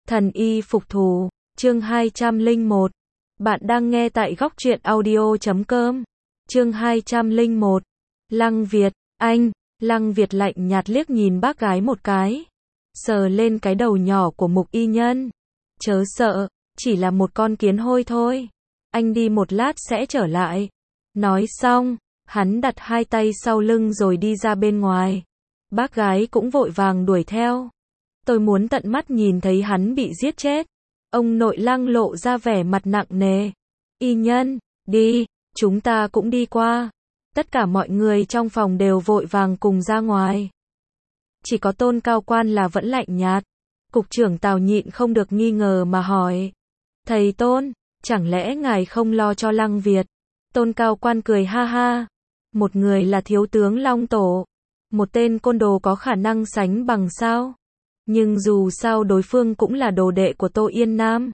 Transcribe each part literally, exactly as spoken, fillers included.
Thần y phục thù, chương hai trăm lẻ một. Bạn đang nghe tại góc truyện audio chấm com. Chương hai trăm lẻ một. Lăng Việt, anh, Lăng Việt lạnh nhạt liếc nhìn bác gái một cái, sờ lên cái đầu nhỏ của Mục Y Nhân. Chớ sợ, chỉ là một con kiến hôi thôi. Anh đi một lát sẽ trở lại. Nói xong, hắn đặt hai tay sau lưng rồi đi ra bên ngoài. Bác gái cũng vội vàng đuổi theo. Tôi muốn tận mắt nhìn thấy hắn bị giết chết. Ông nội Lăng lộ ra vẻ mặt nặng nề. Y Nhân, đi, chúng ta cũng đi qua. Tất cả mọi người trong phòng đều vội vàng cùng ra ngoài. Chỉ có Tôn Cao Quan là vẫn lạnh nhạt. Cục trưởng Tào nhịn không được nghi ngờ mà hỏi. Thầy Tôn, chẳng lẽ ngài không lo cho Lăng Việt? Tôn Cao Quan cười ha ha. Một người là thiếu tướng Long Tổ. Một tên côn đồ có khả năng sánh bằng sao? Nhưng dù sao đối phương cũng là đồ đệ của Tô Yên Nam.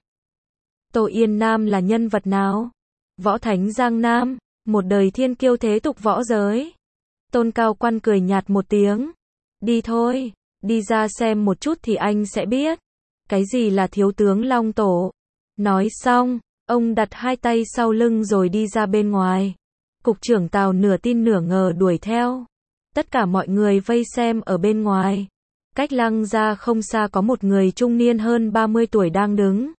Tô Yên Nam là nhân vật nào? Võ Thánh Giang Nam, một đời thiên kiêu thế tục võ giới. Tôn Cao Quan cười nhạt một tiếng. Đi thôi, đi ra xem một chút thì anh sẽ biết. Cái gì là thiếu tướng Long Tổ? Nói xong, ông đặt hai tay sau lưng rồi đi ra bên ngoài. Cục trưởng Tào nửa tin nửa ngờ đuổi theo. Tất cả mọi người vây xem ở bên ngoài. Cách Lăng ra không xa có một người trung niên hơn ba mươi tuổi đang đứng.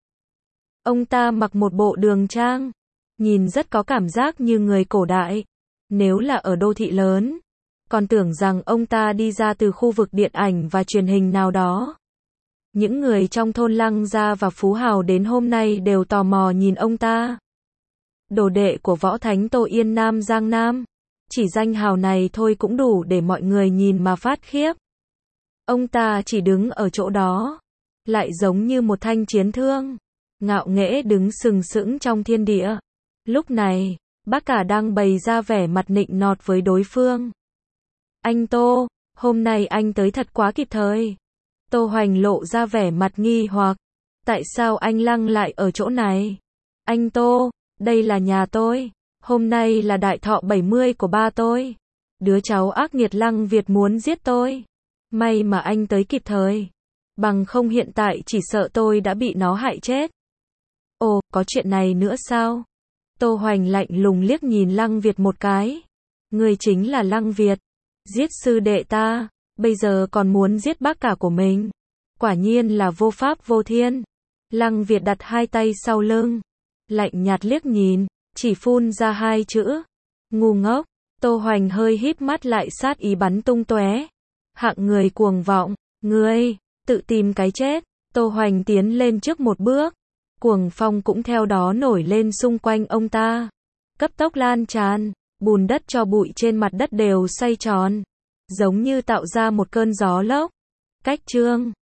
Ông ta mặc một bộ đường trang, nhìn rất có cảm giác như người cổ đại. Nếu là ở đô thị lớn, còn tưởng rằng ông ta đi ra từ khu vực điện ảnh và truyền hình nào đó. Những người trong thôn Lăng gia và Phú Hào đến hôm nay đều tò mò nhìn ông ta. Đồ đệ của Võ Thánh Tô Yên Nam Giang Nam. Chỉ danh hào này thôi cũng đủ để mọi người nhìn mà phát khiếp. Ông ta chỉ đứng ở chỗ đó, lại giống như một thanh chiến thương, ngạo nghễ đứng sừng sững trong thiên địa. Lúc này, bác cả đang bày ra vẻ mặt nịnh nọt với đối phương. Anh Tô, hôm nay anh tới thật quá kịp thời. Tô Hoành lộ ra vẻ mặt nghi hoặc. Tại sao anh Lăng lại ở chỗ này? Anh Tô, đây là nhà tôi. Hôm nay là đại thọ bảy mươi của ba tôi. Đứa cháu ác nghiệt Lăng Việt muốn giết tôi. May mà anh tới kịp thời. Bằng không hiện tại chỉ sợ tôi đã bị nó hại chết. Ồ, có chuyện này nữa sao? Tô Hoành lạnh lùng liếc nhìn Lăng Việt một cái. Người chính là Lăng Việt. Giết sư đệ ta, bây giờ còn muốn giết bác cả của mình. Quả nhiên là vô pháp vô thiên. Lăng Việt đặt hai tay sau lưng. Lạnh nhạt liếc nhìn, chỉ phun ra hai chữ. Ngu ngốc. Tô Hoành hơi híp mắt lại sát ý bắn tung tóe. Hạng người cuồng vọng, ngươi, tự tìm cái chết. Tô Hoành tiến lên trước một bước. Cuồng phong cũng theo đó nổi lên xung quanh ông ta. Cấp tốc lan tràn, bùn đất cho bụi trên mặt đất đều xoay tròn. Giống như tạo ra một cơn gió lốc. Cách chương